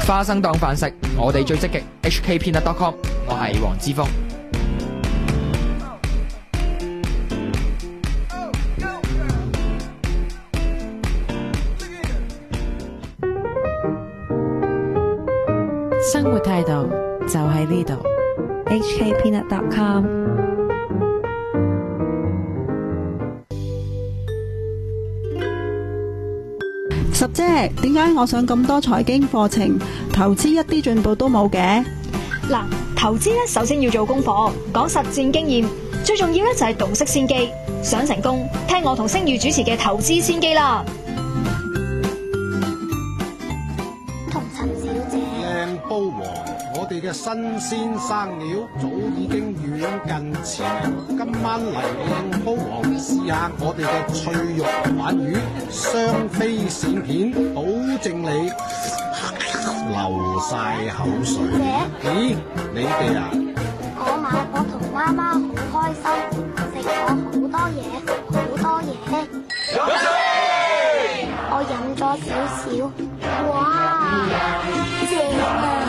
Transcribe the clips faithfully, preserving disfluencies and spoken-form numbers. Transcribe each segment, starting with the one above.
花生當飯食，我哋最積極 H K Peanut dot com， 我係黃之鋒。 生活態度就喺呢度 ，H K Peanut dot com。 十姐，點解我上咁多財經課程，投資一啲進步都冇嘅？ 嗱，投資咧首先要做功課，講實戰經驗，最重要咧就係洞悉先機。想成功，聽我同星宇主持嘅投資先機啦。 同陳小姐， 靚煲王，我哋嘅新鮮生料早已經遠近似人。今晚嚟靚煲王試下我哋嘅脆肉鯇魚，雙飛鱔片，保證你流晒口水。咦，你哋啊？ 我買我同媽媽好開心，食咗好多嘢，好多嘢。我飲咗少少，哇，正啊！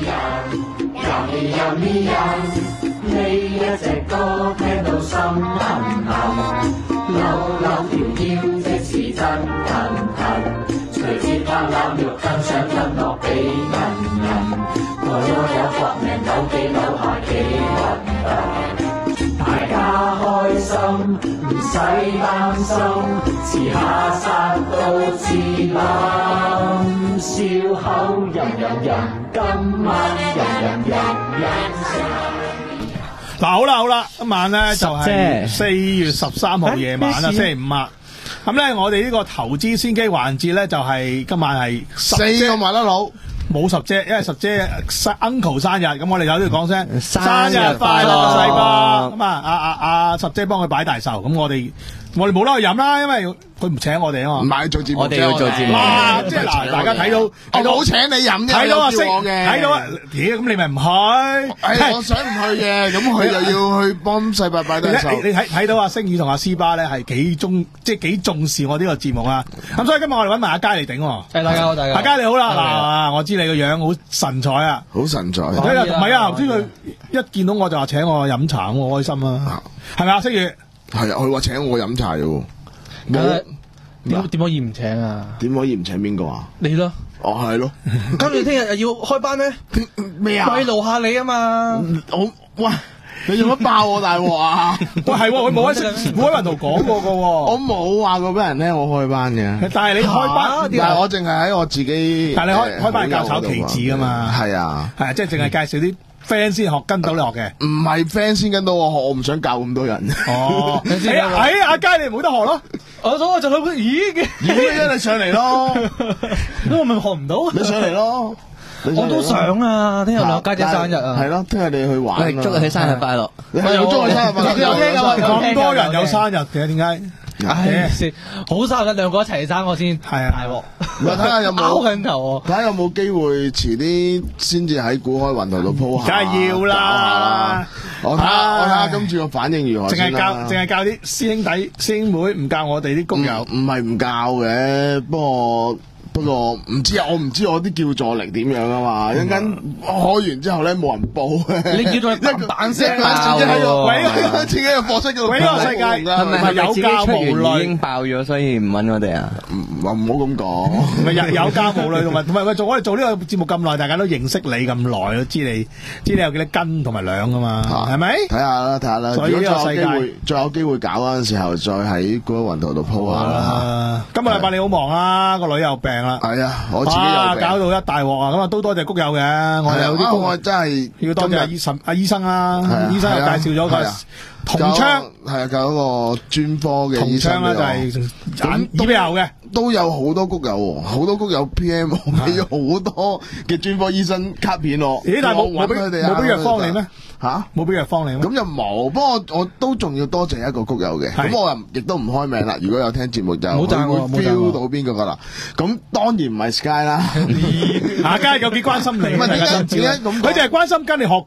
呢一隻歌聽到心痕痕，扭扭條腰即是真騰騰，隨節拍攬肉更想吞落俾人人，我有搏命扭幾扭下幾暈暈，大家開心唔使擔心，遲下殺到自冧，笑口吟吟吟，今晚吟吟吟吟。 嗱，好啦好啦，今晚咧就係四月十三號夜晚啦，星期五啊。咁咧，我哋呢個投資先機環節咧，就係今晚係四個麻甩佬， 冇十姐，因為十姐 uncle 生日，咁我哋有都要講聲生日快樂，細伯。咁啊，阿阿阿十姐幫佢擺大壽，咁我哋我哋冇得去飲啦，因為佢唔請我哋啊嘛。 唔係做節目， 我哋要做節目。哇！即係嗱，大家睇到睇到冇請你飲啫， 睇到啊，識我嘅， 睇到啊，屌咁你咪唔去？ 係我想唔去嘅，咁佢又要去幫細伯擺大壽。 你睇睇到阿星宇同阿斯巴咧係幾重，即係幾重視我呢個節目啊！咁所以今日我哋揾埋阿佳嚟頂。誒， 大家好，大家阿佳你好啦，嗱，我知你個樣好神采啊， 好神采。 唔係啊，頭先佢一見到我就話請我飲茶，我開心啊，係咪啊，星宇？ 係啊，佢話請我飲茶嘅。 冇點點可以唔請啊？ 點可以唔請邊個啊？ 你咯。 哦，係咯。 咁你聽日又要開班咩？ 咩啊？ 慰勞下你啊嘛。 我喂，你做乜爆我大鑊啊？ 喂，係佢冇喺冇喺雲圖講過嘅。 我冇話過俾人聽我開班嘅。 但係你開班， 但係我淨係喺我自己。 但係你開開班係教炒棋子噶嘛？ 係啊， 係啊，即係淨係介紹啲 friend 先學跟到你學嘅。 唔係 friend 先跟到我學，我唔想教咁多人。 哦，哎阿佳你冇得學咯。 我我就去咦嘅， 咦你上嚟咯， 咁我咪學唔到。 你上嚟咯， 我都想啊！聽日我家姐生日啊， 係咯，聽日你去玩。 祝佢生日快樂。 你係要祝佢生日快樂？ 有聽㗎，咁多人有生日嘅，點解？ 唉，好生日兩個一齊生我先， 係啊， 大鑊。 唔係睇下有冇拗緊頭， 睇下有冇機會遲啲先至喺股海雲圖度鋪下。 梗係要啦！ 我睇下我睇下今次個反應如何先啦。 淨係教淨係教啲師兄弟師兄妹，唔教我哋啲工友。 唔係唔教嘅，不過。不過唔知啊，我唔知我啲叫座力點樣啊嘛，一陣間開完之後咧冇人報， 你叫座力彈彈聲爆喎，自己嘅課室叫鬼個世界係咪有教無類已經爆咗，所以唔揾我哋啊？ 唔唔好咁講， 唔係有有教無類同埋同埋喂，做我哋做呢個節目咁耐，大家都認識你咁耐，都知你知你有幾多斤同埋兩噶嘛，係咪？ 睇下啦，睇下啦。 所以呢個世界再有機會搞嗰陣時候，再喺嗰個雲圖度鋪下啦。 今個禮拜你好忙啊，個女有病。 係啊，我自己有病， 搞到一大鑊啊！咁啊，都多謝谷友嘅，我哋有啲我真係要多謝阿醫生，阿醫生啊，醫生又介紹咗個銅槍， 係啊，教一個專科嘅醫生咧，就係眼耳鼻喉嘅， 都有好多谷友，好多谷友 P M 俾咗好多嘅專科醫生卡片我。 咦？但係冇冇俾冇俾藥方你咩？ 吓， 冇俾藥方你咩？ 咁就冇，不過我都仲要多謝一個谷友嘅，咁我又亦都唔開名啦。如果有聽節目就會 feel 到邊個噶啦。咁當然唔係 Sky 啦， 阿佳有幾關心你？ 點解點解咁？ 佢就係關心跟你學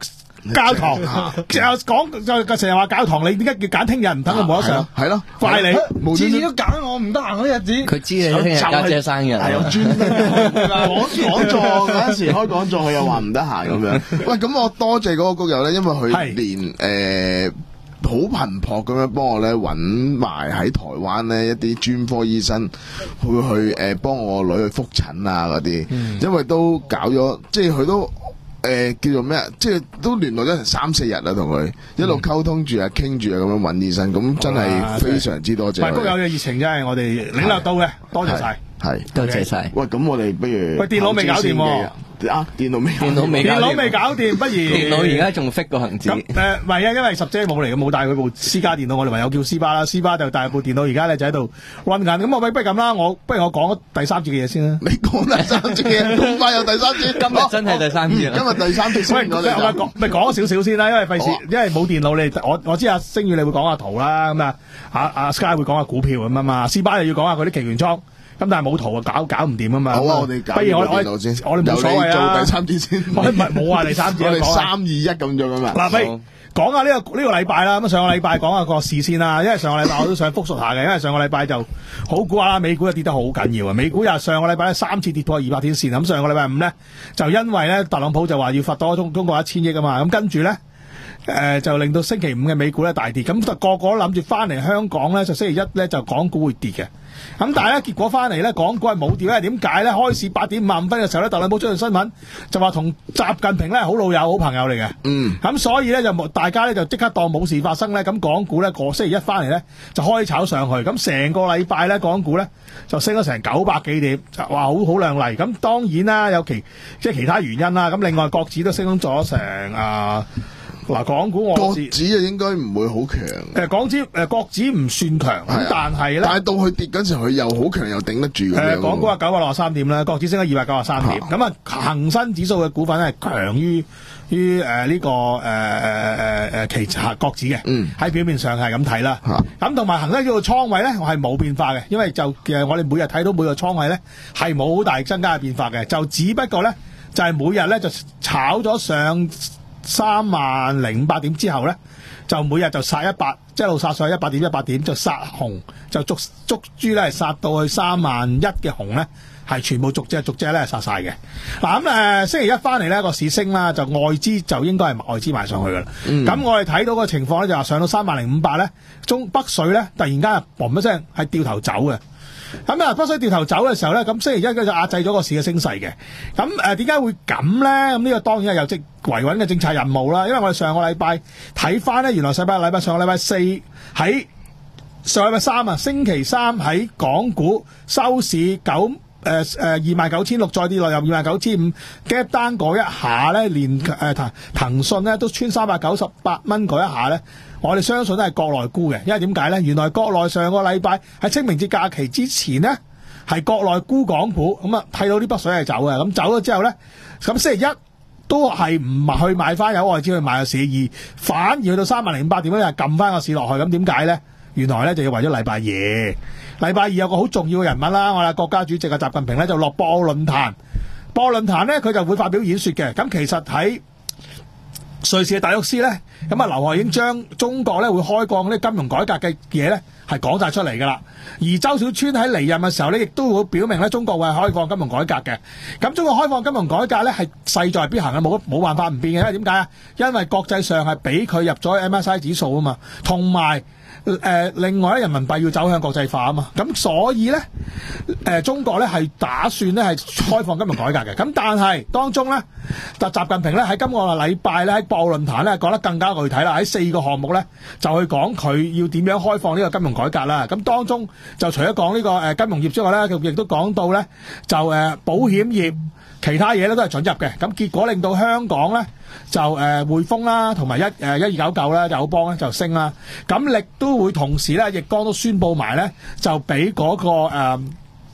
教堂就講就成日話教堂，你點解要揀聽日唔等佢冇得上？ 係咯， 怪你， 次次都揀我唔得閒嗰日子。 佢知你聽日家姐生日， 係有專登講講座嗰陣時開講座，佢又話唔得閒咁樣。喂，咁我多謝嗰個谷友咧，因為佢連誒。好頻撲咁樣幫我咧揾埋喺台灣呢一啲專科醫生，會去誒幫我個女去覆診啊嗰啲，嗯、因為都搞咗，即係佢都誒、呃、叫做咩啊，即係都聯絡咗成三四日啦，同佢一路溝通住啊，傾住啊咁樣揾醫生，咁真係非常之多謝。喂， 谷友嘅熱情真係我哋領略到嘅，多謝晒， 係多謝晒。 喂，咁我哋不如喂電腦未搞掂喎。 啊！電腦未， 電腦未， 電腦未搞掂，不如電腦而家仲 fit 個行字。 咁誒，唔係啊，因為十姐冇嚟嘅，冇帶佢部私家電腦，我哋唯有叫斯巴啦。斯巴就帶部電腦，而家咧就喺度 run 緊。咁我不如咁啦，我不如我講第三節嘅嘢先啦。 你講第三節嘅，咁快有第三節？ 今日真係第三節。今日第三節。 喂，我哋講咪講少少先啦，因為費事，因為冇電腦，你我我知阿星宇你會講下圖啦，咁啊，阿阿 Sky 會講下股票咁啊嘛，斯巴又要講下佢啲期權倉。咁但係冇圖啊，搞搞唔掂啊嘛。 好啊，我哋搞。 不如我我我哋冇所謂啊。 做第三節先。 我唔係冇話第三節。 我哋三二一咁做噶嘛。 嗱，不如講下呢個呢個禮拜啦。咁上個禮拜講下個市先啦，因為上個禮拜我都想復述下嘅，因為上個禮拜就好估下啦，美股又跌得好緊要啊。美股又上個禮拜咧三次跌破二百天線，咁上個禮拜五咧就因為咧特朗普就話要罰多中中國一千億啊嘛，咁跟住咧。誒、呃、就令到星期五嘅美股咧大跌，咁就個個都諗住翻嚟香港咧，就星期一咧就港股會跌嘅。咁但係咧結果翻嚟咧，港股係冇跌咧。點解咧？開市八點五十五分嘅時候咧，特朗普出咗新聞，就話同習近平咧好老友、好朋友嚟嘅。嗯。咁所以咧就大家咧就即刻當冇事發生咧。咁港股咧個星期一翻嚟咧就開炒上去。咁成個禮拜咧港股咧就升咗成九百幾點，就話好好亮麗。咁當然啦，有其即係其他原因啦。咁另外國指都升咗成啊。嗱，港股我國指啊應該唔會好強。 誒，港指誒國指唔算強，咁但係咧， 但係到佢跌嗰陣時，佢又好強，又頂得住咁樣。 誒，港股係九百六十三點啦，國指升咗二百九十三點。咁啊，恒生指數嘅股份係強於於誒呢個誒誒誒誒其他國指嘅。嗯，喺表面上係咁睇啦。咁同埋恒生指數倉位咧，我係冇變化嘅，因為就誒我哋每日睇到每個倉位咧係冇好大增加嘅變化嘅，就只不過咧就係每日咧就炒咗上三萬零五百點之後咧，就每日就殺一百，即係一路殺上去一百點一百點，就殺紅，就捉捉豬咧，係殺到去三萬一嘅紅咧，係全部逐隻逐隻咧殺晒嘅。嗱咁誒，星期一翻嚟咧個市升啦，就外資就應該係外資賣上去噶啦。咁、嗯、我哋睇到個情況咧，就話上到三萬零五百咧，中北水咧突然間嘣一聲係掉頭走嘅。咁啊，北水掉頭走嘅時候咧，咁星期一就壓制咗個市嘅升勢嘅。咁誒點解會咁咧？咁呢個當然係有即維穩嘅政策任務啦。因為我哋上個禮拜睇翻咧，原來上個禮拜上個禮拜四喺上個禮拜三啊，星期三喺港股收市九誒誒二萬九千六，再跌落入二萬九千五 gap down 嗰一下咧，連誒騰騰訊咧都穿三百九十八蚊嗰一下咧。我哋相信都係國內沽嘅，因為點解咧？原來國內上個禮拜喺清明節假期之前呢，係國內沽港股，咁啊睇到啲北水係走嘅，咁走咗之後咧，咁星期一都係唔去買翻有外資去買個市，而反而去到三萬零五百點咧，又撳翻個市落去，咁點解咧？原來咧就要為咗禮拜二，禮拜二有個好重要嘅人物啦，我哋國家主席嘅習近平咧就落博鰲論壇，博鰲論壇咧佢就會發表演說嘅，咁其實喺瑞士嘅戴沃斯咧，咁啊劉鶴已經將中國咧會開放啲金融改革嘅嘢咧係講晒出嚟噶啦，而周小川喺離任嘅時候咧，亦都會表明咧中國會係開放金融改革嘅。咁中國開放金融改革咧係勢在必行嘅，冇冇辦法唔變嘅。因為點解啊？因為國際上係俾佢入咗 M S C I 指數啊嘛，同埋誒另外咧人民幣要走向國際化啊嘛，咁所以咧誒、呃、中國咧係打算咧係開放金融改革嘅。咁但係當中咧，習習近平咧喺今個禮拜咧喺博鰲論壇咧講得更加具體啦，喺四個項目咧就去講佢要點樣開放呢個金融改革啦。咁當中就除咗講呢個誒金融業之外咧，佢亦都講到咧就誒保險業其他嘢咧都係准入嘅。咁結果令到香港咧就誒匯豐啦，同埋一誒一二九九啦，友邦咧就升啦。咁亦都會同時咧，易綱都宣佈埋咧就俾嗰個誒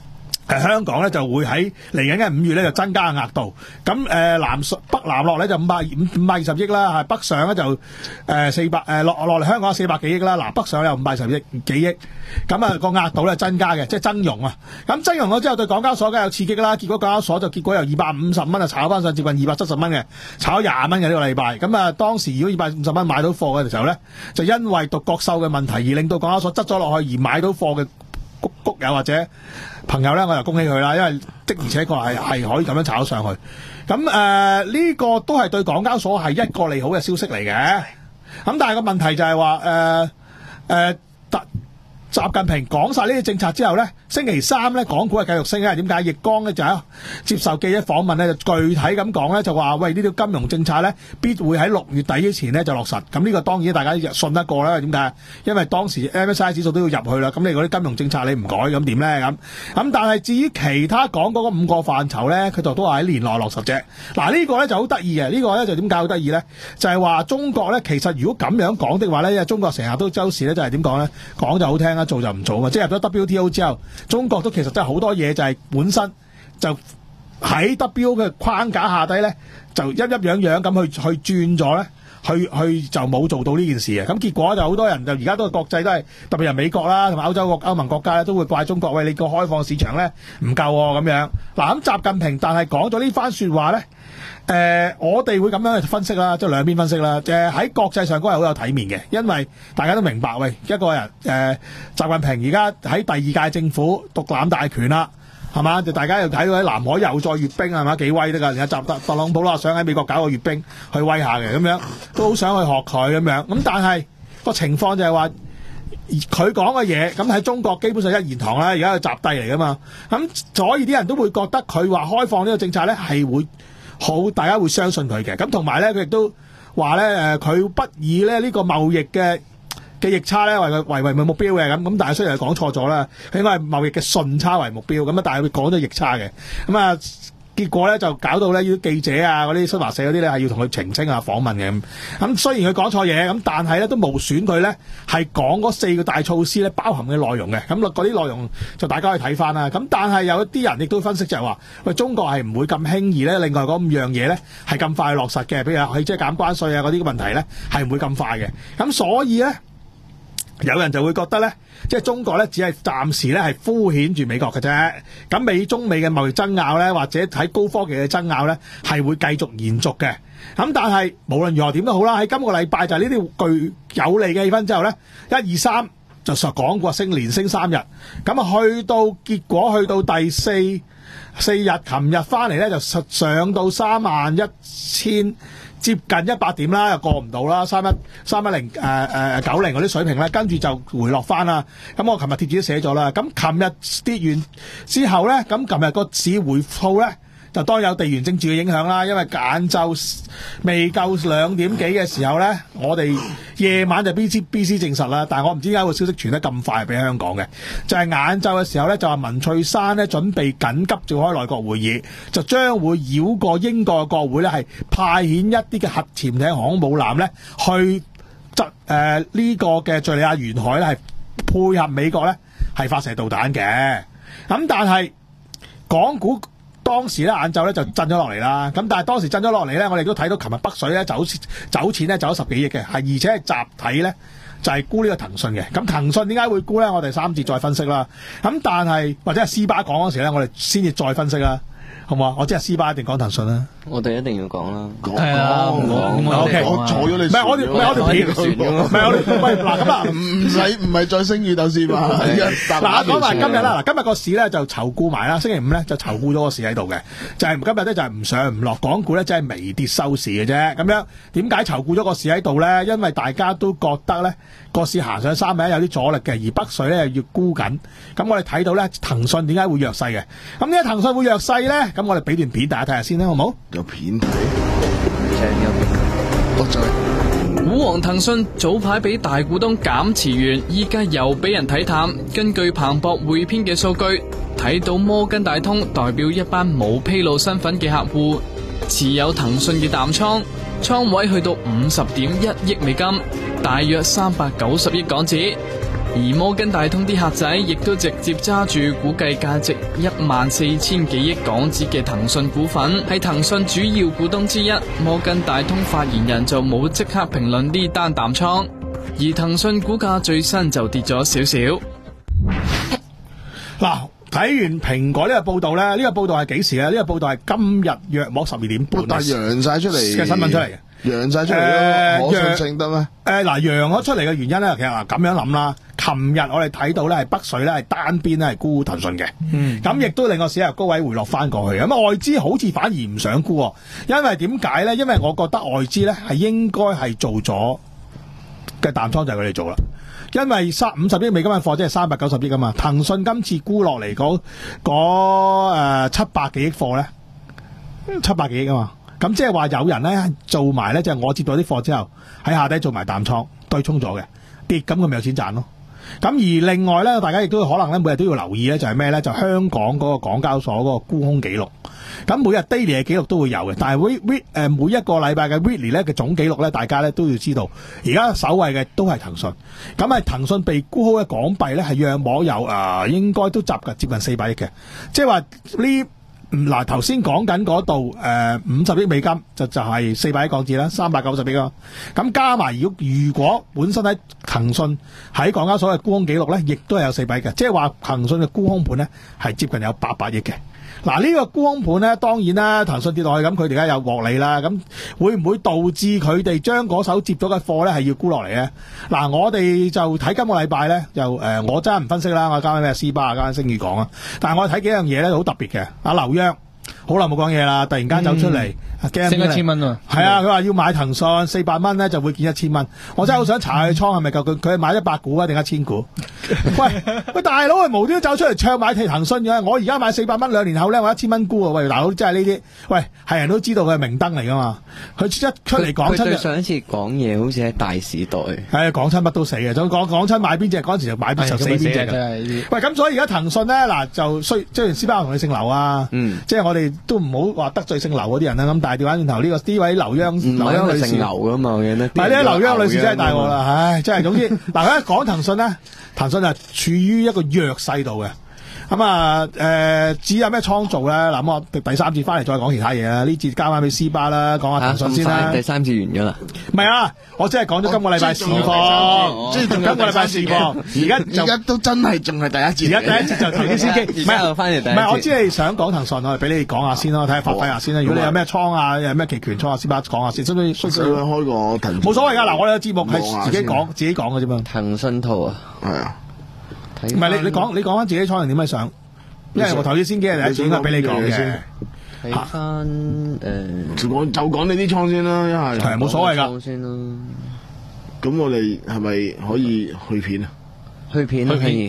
誒香港咧就會喺嚟緊嘅五月咧就增加額度，咁誒、呃、南北南落咧就五百五五百二十億啦，係北上咧就誒四百誒落落嚟香港四百幾億啦，南北上有五百二十億幾億，咁啊個額度咧增加嘅，即係增容啊，咁增容咗之後對港交所梗係有刺激啦，結果港交所就結果由二百五十蚊啊炒翻上接近二百七十蚊嘅，炒咗廿蚊嘅呢個禮拜，咁啊當時如果二百五十蚊買到貨嘅時候咧，就因為獨角獸嘅問題而令到港交所執咗落去而買到貨嘅谷谷友或者朋友咧，我就恭喜佢啦，因為的而且確係係可以咁樣炒上去。咁誒呢個都係對港交所係一個利好嘅消息嚟嘅。咁但係個問題就係話誒誒特。習近平講晒呢啲政策之後呢，星期三呢港股係繼續升嘅。點解？易綱呢就喺接受記者訪問呢，就具體咁講呢，就話喂，呢啲金融政策呢必會喺六月底之前呢就落實。咁呢個當然大家信得過啦。點解？因為當時 M S C I 指數都要入去啦。咁你嗰啲金融政策你唔改咁點呢？咁咁但係至於其他講嗰個五個範疇呢，佢就都係喺年內落實啫。嗱、這、呢個呢就好得意嘅。呢、這個呢就點解好得意呢？就係、是、話中國呢，其實如果咁樣講的話呢，因為中國成日都周時呢，就係點講呢？講就好聽啦。做就唔做啊！即係入咗 W T O 之後，中國都其實真係好多嘢就係本身就喺 W 嘅框架下低咧，就一一樣樣咁去去轉咗咧，去去就冇做到呢件事嘅。咁結果就好多人就而家都係國際都係特別係美國啦，同埋歐洲國歐盟國家咧都會怪中國，喂，你個開放市場咧唔夠喎咁樣。嗱咁習近平但係講咗呢番説話咧。誒、呃，我哋會咁樣去分析啦，即係兩邊分析啦。誒、呃，喺國際上都係好有體面嘅，因為大家都明白，喂，一個人誒、呃，習近平而家喺第二屆政府獨攬大權啦，係嘛？就大家又睇到喺南海又再閱兵係嘛？幾威得㗎？而家習特特朗普啦，想喺美國搞個閱兵去威下嘅，咁樣都好想去學佢咁樣。咁但係個情況就係話，佢講嘅嘢咁喺中國基本上一言堂啦，而家係習帝嚟㗎嘛。咁所以啲人都會覺得佢話開放呢個政策咧係會。好，大家會相信佢嘅。咁同埋咧，佢亦都話咧，誒，佢不以咧呢個貿易嘅嘅逆差咧為為為目標嘅。咁咁，但係雖然係講錯咗啦，佢應該係貿易嘅順差為目標。咁啊，但係佢講咗逆差嘅。咁啊，結果咧就搞到咧啲記者啊，嗰啲新華社嗰啲咧係要同佢澄清啊、訪問嘅。咁咁雖然佢講錯嘢，咁但係咧都無損佢咧係講嗰四個大措施咧包含嘅內容嘅。咁嗰啲內容就大家去睇翻啦。咁但係有一啲人亦都分析就係話，喂，中國係唔會咁輕易咧，另外嗰五樣嘢咧係咁快落實嘅，譬如係即係減關稅啊嗰啲問題咧係唔會咁快嘅。咁所以咧，有人就會覺得咧，即係中國咧只係暫時咧係敷衍住美國嘅啫。咁美中美嘅貿易爭拗咧，或者喺高科技嘅爭拗咧，係會繼續延續嘅。咁但係無論如何點都好啦，喺今個禮拜就係呢啲具有利嘅氣氛之後咧，一二三就實講過升連升三日。咁啊去到結果去到第四四日，琴日翻嚟咧就實上到三萬一千。接近一百點啦，又過唔到啦，三一三一零誒誒九零嗰啲水平咧，跟住就回落翻啦。咁我琴日貼紙都寫咗啦。咁琴日跌完之後咧，咁琴日個市回吐咧，就當然有地緣政治嘅影響啦。因為晏晝未夠兩點幾嘅時候咧，我哋夜晚就 B C B C 證實啦。但係我唔知點解個消息傳得咁快俾香港嘅，就係晏晝嘅時候咧，就話文翠珊咧準備緊急召開內閣會議，就將會繞過英國嘅國會咧，係派遣一啲嘅核潛艇航空母艦咧去執誒呢個嘅敍利亞沿海咧，係配合美國咧係發射導彈嘅。咁但係港股當時咧晏晝咧就震咗落嚟啦，咁但係當時震咗落嚟咧，我哋都睇到琴日北水咧走走錢咧走咗十幾億嘅，係而且係集體咧就係沽呢個騰訊嘅。咁騰訊點解會沽咧？我哋三節再分析啦。咁但係或者係斯巴講嗰時咧，我哋先至再分析啦，好唔好啊？我知係斯巴一定講騰訊啦。 我哋一定要講啦， 係啊， 我講我坐咗你， 唔係我哋，唔係我條片，唔係我哋，喂嗱咁啊， 唔唔使唔係再升雨鬥先嘛。 嗱講埋今日啦，嗱今日個市咧就籌沽埋啦，星期五咧就籌沽咗個市喺度嘅，就係今日咧就係唔上唔落，港股咧即係微跌收市嘅啫。咁樣點解籌沽咗個市喺度咧？因為大家都覺得咧個市行上三萬一有啲阻力嘅，而北水咧又要沽緊。咁我哋睇到咧騰訊點解會弱勢嘅？咁點解騰訊會弱勢咧？咁我哋俾段片大家睇下先啦，好唔好？ 有片睇， 我再股王騰訊早排俾大股東減持完，依家又俾人睇淡。根據彭博匯編嘅數據，睇到摩根大通代表一班冇披露身份嘅客戶持有騰訊嘅淡倉，倉位去到五十點一億美金，大約三百九十億港紙。 而摩根大通啲客仔亦都直接揸住估計價值一萬四千幾億港紙嘅騰訊股份，係騰訊主要股東之一。摩根大通發言人就冇即刻評論呢單淡倉，而騰訊股價最新就跌咗少少。 嗱，睇完蘋果呢個報道咧，呢、這個報道係幾時咧？呢、這個報道係今日約莫十二點半， 但係揚晒出嚟嘅新聞出嚟嘅。 揚晒出嚟咯， 呃、 可信性得咩？ 誒、呃、嗱，揚咗出嚟嘅原因咧，其實嗱咁樣諗啦。琴日我哋睇到咧係北水咧係單邊咧係沽騰訊嘅，咁亦、嗯、都令個市由高位回落翻過去。咁外資好似反而唔想沽，因為點解咧？因為我覺得外資咧係應該係做咗嘅淡倉就係佢哋做啦。因為三五十億美金嘅貨即係三百九十億㗎嘛，騰訊今次沽落嚟嗰嗰誒七百幾億貨咧，七百幾億啊嘛。咁即係話有人咧做埋咧，就係、是、我接到啲貨之後喺下底做埋淡倉對沖咗嘅跌，咁佢咪有錢賺咯。咁而另外咧，大家亦都可能咧每日都要留意咧，就係咩咧？就香港嗰個港交所嗰個沽空記錄。咁每日 daily 嘅記錄都會有嘅，但係 week 誒每一個禮拜嘅 weekly 咧嘅總記錄咧，大家咧都要知道。而家首位嘅都係騰訊，咁係騰訊被沽空嘅港幣咧係約莫有誒、呃，應該都集近接近四百億嘅，即係話呢。嗱，頭先講緊嗰度誒五十億美金就就係四百億港紙啦，三百九十億啦。咁加埋如果如果本身喺騰訊喺港交所嘅沽空記錄咧，亦都係有四百億嘅，即係話騰訊嘅沽空盤咧係接近有八百億嘅。嗱，呢個沽空盤咧，當然啦，騰訊跌落去咁，佢哋而家有獲利啦。咁會唔會導致佢哋將嗰手接咗嘅貨咧係要沽落嚟咧？嗱，我哋就睇今個禮拜咧，就誒、呃，我真係唔分析啦，我交翻咩斯巴啊，交翻星宇講啊。但係我睇幾樣嘢咧，好特別嘅。阿劉央好耐冇講嘢啦，突然間走出嚟，驚升一千蚊啊！ 係啊，佢話要買騰訊四百蚊咧就會見一千蚊。我真係好想查佢倉係咪夠佢佢係買一百股啊定一千股？喂喂，大佬係無端走出嚟唱買騰訊嘅，我而家買四百蚊，兩年後咧我一千蚊沽啊！喂，大佬真係呢啲，喂係人都知道佢係明燈嚟噶嘛？佢一出嚟講親， 佢對上一次講嘢好似喺大時代， 係講親乜都死嘅，就講講親買邊隻嗰陣時就買邊就死邊隻嘅。喂，咁所以而家騰訊咧嗱就雖即係斯巴同你姓劉啊，嗯、即係我哋都唔好話得罪姓劉嗰啲人啦。咁但係調翻轉頭呢個呢位劉央，劉央女士姓劉噶嘛，我記得。 但係呢劉央女士真係大鑊啦，唉，真係總之嗱，佢一講騰訊咧，騰訊係處於一個弱勢度嘅。咁啊，誒，至於有咩倉做咧？嗱，咁我第三節翻嚟再講其他嘢啦。呢節交翻俾斯巴啦，講下騰訊先啦。 第三節完咗啦。 唔係啊，我只係講咗今個禮拜市況，即係今個禮拜市況。而家而家都真係仲係第一節。 而家第一節就投資先機。 唔係翻嚟第一節。 唔係，我知你想講騰訊，我哋俾你講下先咯，睇下發揮下先啦。如果你有咩倉啊，有咩期權倉啊，斯巴講下先。需唔需要？需唔需要開個騰訊？冇所謂噶，嗱，我哋嘅節目係自己講，自己講嘅啫嘛。 騰訊圖啊， 係啊。 唔係你你講你講翻自己倉係點樣想？因為我投資先機係第一次應該俾你講嘅。 睇翻誒， 就講就講你啲倉先啦，一係係冇所謂㗎。 先啦。 咁我哋係咪可以去片啊？ 去片可以。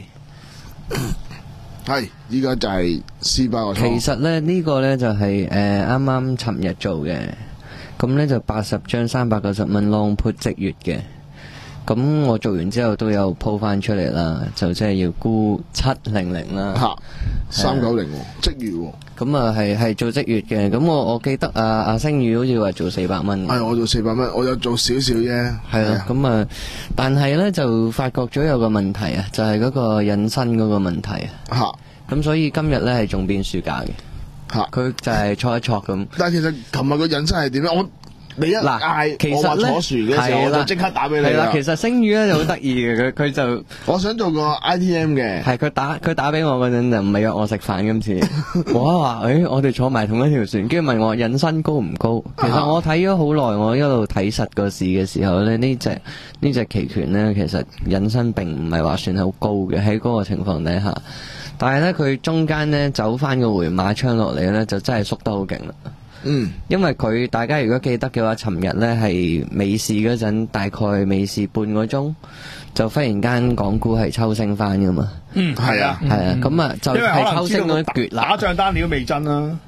係，依家就係斯巴個倉。 其實咧呢個咧就係誒啱啱尋日做嘅，咁咧就八十張三百九十蚊 long put 即月嘅。咁我做完之後都有鋪翻出嚟啦，就即係要沽七零零啦， 吓三九零即月， 咁啊係係做即月嘅。咁我我記得啊阿星宇好似話做四百蚊， 係我做四百蚊，我有做少少啫， 係啦。咁啊，但係咧就發覺咗有個問題啊，就係嗰個引申嗰個問題啊。吓咁所以今日咧係仲變輸價嘅，吓佢就係挫一挫咁。 但係其實琴日個引申係點咧？我你一嗌， 其實我話坐船嘅時候，我就即刻打俾你啦。 其實星宇咧就好得意嘅，佢佢就我想做個 I T M 嘅， 係佢打佢打俾我嗰陣就唔係約我食飯今次，我話誒我哋坐埋同一條船，跟住問我引申高唔高？其實我睇咗好耐，我一路睇實個市嘅時候咧，呢隻呢隻期權咧，其實引申並唔係話算係好高嘅喺嗰個情況底下，但係咧佢中間咧走翻個回馬槍落嚟咧，就真係縮得好勁啦。嗯，因為佢大家如果記得嘅話，尋日咧係美市嗰陣，大概美市半個鐘就忽然間港股係抽升翻噶嘛。嗯，係啊，係啊，咁啊就係抽升嗰一橛啦。 打仗單料未真啦。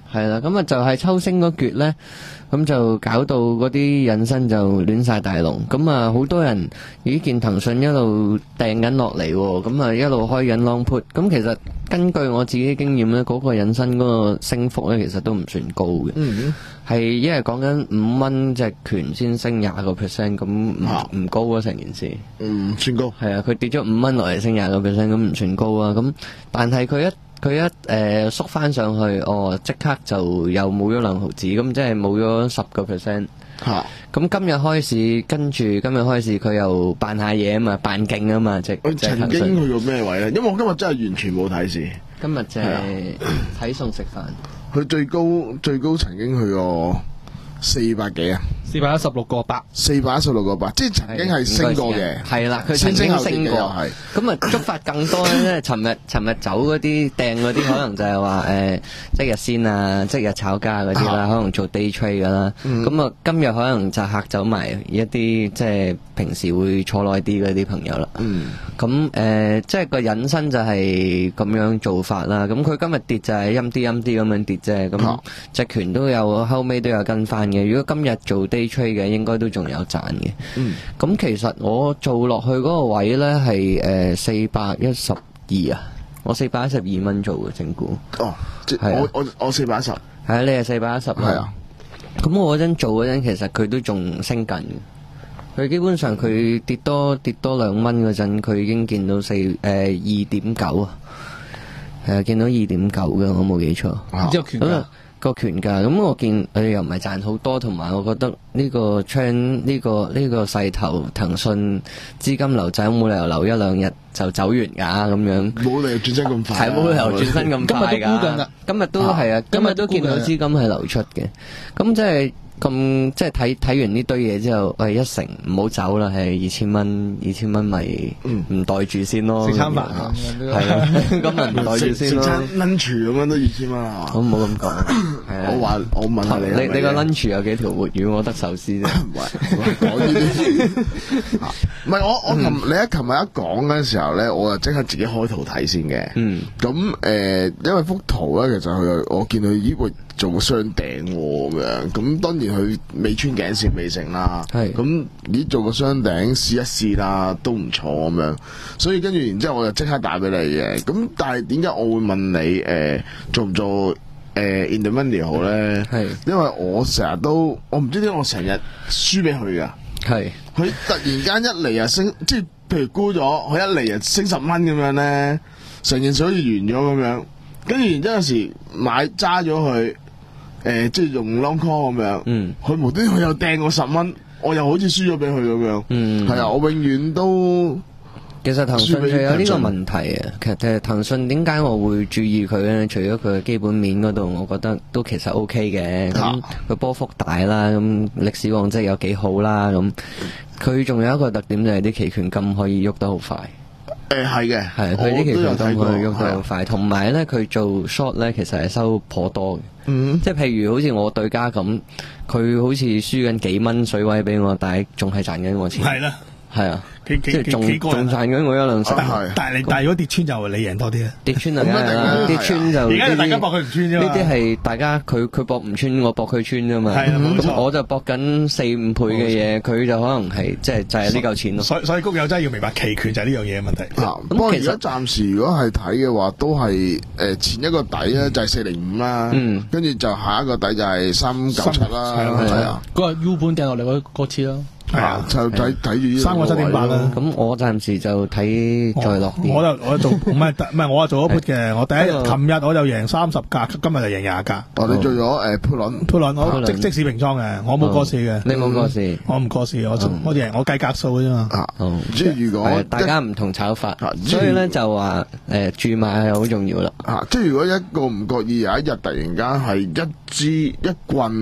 係啦，咁啊就係抽星嗰橛咧，咁就搞到嗰啲引申就亂晒大龍，咁啊好多人已見騰訊一路掟緊落嚟，咁啊一路開緊 long put， 咁其實根據我自己經驗咧，嗰個引申嗰個升幅咧，其實都唔算高嘅， 嗯， 係因為講緊五蚊隻權先升廿個 percent， 咁唔唔高啊成件事， 唔算高， 係啊，佢跌咗五蚊落嚟升廿個 percent， 咁唔算高啊，咁但係佢一佢一誒、呃、縮翻上去，哦，即刻就又冇咗兩毫子，咁即係冇咗十個 percent。嚇！咁今日開市，跟住今日開市，佢又扮下嘢啊嘛，扮勁啊嘛，即係曾經去到咩位咧？因為我今日真係完全冇睇市。 今日就係睇餸食飯。 佢最高最高曾經去過四百幾啊！ 四百一十六個八， 四百一十六個八，即係曾經係升過嘅， 係啦，佢曾經升過，係咁啊，觸發更多咧。即係尋日尋日走嗰啲掟嗰啲，可能就係話誒即日先啊，即日炒家嗰啲啦，可能做 day trade 噶啦。咁啊，今日可能就嚇走埋一啲即係平時會坐耐啲嗰啲朋友啦。咁誒，即係個引申就係咁樣做法啦。咁佢今日跌就係陰啲陰啲咁樣跌啫。咁隻權都有後尾都有跟翻嘅。如果今日做day trade 嘅，應該都仲有賺嘅。嗯，咁其實我做落去嗰個位咧係誒四百一十二啊，我四百一十二蚊做嘅整股。 哦，即係我我我四百一十。係啊，你係四百一十。係啊。咁我嗰陣做嗰陣，其實佢都仲升緊嘅。佢基本上佢跌多跌多兩蚊嗰陣，佢已經見到四誒二點九啊。係啊，見到二點九嘅，我冇記錯。 之後權價。 個權價咁，我見佢又唔係賺好多，同埋我覺得呢個 trend 呢個呢個勢頭，騰訊資金流走冇理由留一兩日就走完㗎咁樣， 冇理由轉身咁快， 係冇理由轉身咁快㗎。今日都係啊，今日都見到資金係流出嘅，咁即係。咁即係睇睇完呢堆嘢之後，喂一成唔好走啦，係二千蚊，二千蚊咪唔袋住先咯。 食餐飯係啊，咁咪唔袋住先咯。 食餐 lunch 咁樣都二千蚊啊！ 我唔好咁講， 我話我問下你， 你你個 lunch 有幾條活魚？我得壽司啫。 唔係講呢啲，唔係我我琴你喺琴日一講嗰陣時候咧，我就即刻自己開圖睇先嘅。嗯，咁誒，因為幅圖咧，其實佢我見佢咦會做個雙頂咁樣，咁當然佢未穿頸線未成啦。係咁咦做個雙頂試一試啦，都唔錯咁樣。所以跟住然之後我就即刻打俾你嘅。咁但係點解我會問你誒做唔做誒 in the money 好咧？係因為我成日都我唔知點解我成日輸俾佢噶。係佢突然間一嚟啊升，即係譬如沽咗，佢一嚟啊升十蚊咁樣咧，成件事好似完咗咁樣。跟住然之後有時買揸咗佢。誒、呃，即係用 long call 咁樣，嗯，佢無端佢又掟我十蚊，我又好似輸咗俾佢咁樣，嗯，係啊，我永遠都其實騰訊就有呢個問題啊。其實騰訊點解我會注意佢咧？除咗佢嘅基本面嗰度，我覺得都其實 OK 嘅。咁佢波幅大啦，咁歷史往績有幾好啦。咁佢仲有一個特點就係啲期權金可以喐得好快。 誒係嘅， 係佢啲期權金可以喐得好快，同埋咧佢做 short 咧，其實係收頗多嘅。嗯，即係譬如好似我對家咁，佢好似輸緊幾蚊水位俾我，但係仲係賺緊我錢。係啦，係啊，即係仲仲賺緊我一兩成。 但係你但係如果跌穿就你贏多啲啊！ 跌穿就梗係啦，跌穿就而家大家搏佢唔穿啫嘛。 呢啲係大家佢佢搏唔穿，我搏佢穿啫嘛。係啊，冇錯。咁我就搏緊四五倍嘅嘢，佢就可能係即係就係呢嚿錢咯。 所以所以谷友真係要明白期權就係呢樣嘢嘅問題。 咁不過而家暫時如果係睇嘅話，都係誒前一個底咧就係四零五啦，跟住就下一個底就係三九七啦，係啊。 嗰個 U 盤掟落嚟嗰嗰次咯。 係啊， 就睇睇住三個七點八啦。 咁我暫時就睇再落啲。 我就我做唔係唔係，我係做咗 put 嘅。我第一日琴日我就贏三十格，今日就贏廿格。 我哋做咗誒 put 輪 put 輪，我即即時平倉嘅，我冇過市嘅。 你冇過市， 我唔過市，我我贏我計格數嘅啫嘛。 即係如果大家唔同炒法，所以咧就話誒注碼係好重要啦。 啊，即係如果一個唔覺意有一日突然間係一支一棍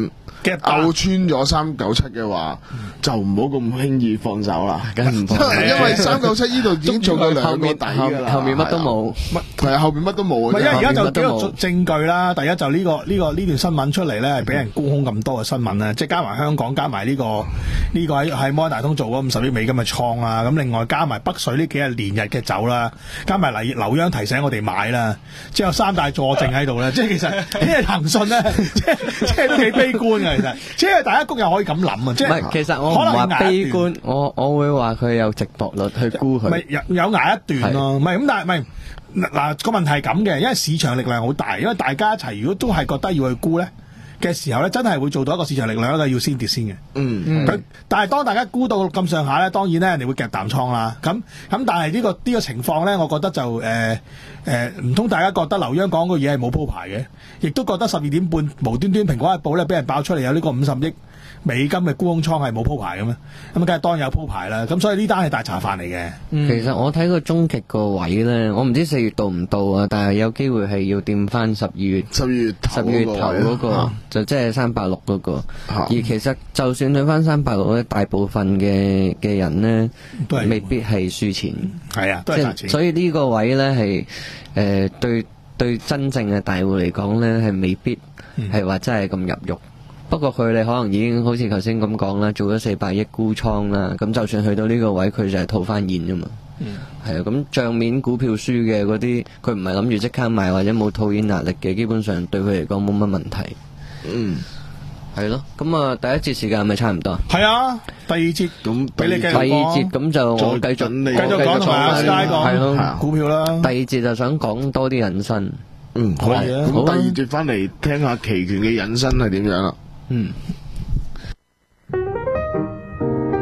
嘅拗穿咗三九七嘅話，就唔好咁輕易放手啦。 梗唔放， 因為三九七呢度已經做到兩個底㗎啦， 後面乜都冇， 係啊，後面乜都冇。 唔係，因為而家就幾個證據啦。第一就呢個呢個呢段新聞出嚟咧，係俾人沽空咁多嘅新聞咧，即係加埋香港，加埋呢個呢個喺喺摩根大通做嗰五十億美金嘅倉啦。咁另外加埋北水呢幾日連日嘅走啦，加埋嚟劉央提醒我哋買啦，即係有三大佐證喺度咧。即係其實呢係騰訊咧，即係即係都幾悲觀嘅。其實，即係大家谷又可以咁諗啊。即係其實我唔話悲觀，我我會話佢有值博率去沽佢。 咪有有捱一段咯，唔係咁，但係唔係嗱個問題係咁嘅，因為市場力量好大，因為大家一齊如果都係覺得要去沽咧嘅時候咧，真係會做到一個市場力量一個要先跌先嘅。 嗯， 嗯但係當大家沽到咁上下咧，當然咧人哋會夾淡倉啦。咁咁，但係呢、呢個呢、呢個情況咧，我覺得就誒誒唔通大家覺得劉央講個嘢係冇鋪排嘅，亦都覺得十二點半無端端蘋果日報咧俾人爆出嚟有呢個五十億美金嘅沽空倉係冇鋪排嘅咩？咁梗係當然有鋪排啦。咁所以呢單係大茶飯嚟嘅。 嗯、其實我睇個終極個位咧，我唔知四月到唔到啊，但係有機會係要掂翻十二月十二月十二月頭嗰、嗰個，啊、就即係三百六嗰個。啊、而其實就算去翻三百六咧，大部分嘅嘅人咧，未必係輸錢。 係啊，都係賺錢。 所以呢個位咧係誒對對真正嘅大戶嚟講咧係未必係話真係咁入肉。嗯不過佢哋可能已經好似頭先咁講啦，做咗四百億沽倉啦，咁就算去到呢個位，佢就係套翻現啫嘛。嗯，係啊，咁帳面股票輸嘅嗰啲，佢唔係諗住即刻賣或者冇套現壓力嘅，基本上對佢嚟講冇乜問題。嗯，係咯，咁啊第一節時間係咪差唔多？ 係啊，第二節咁俾你繼續講。 第二節咁就我繼續繼續講同埋阿 Sky 講係咯股票啦。 第二節就想講多啲引申。 嗯，好啊。咁第二節翻嚟聽下期權嘅引申係點樣啦。 嗯，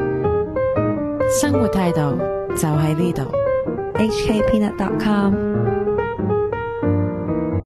生活態度就喺呢度。H K Peanut dot com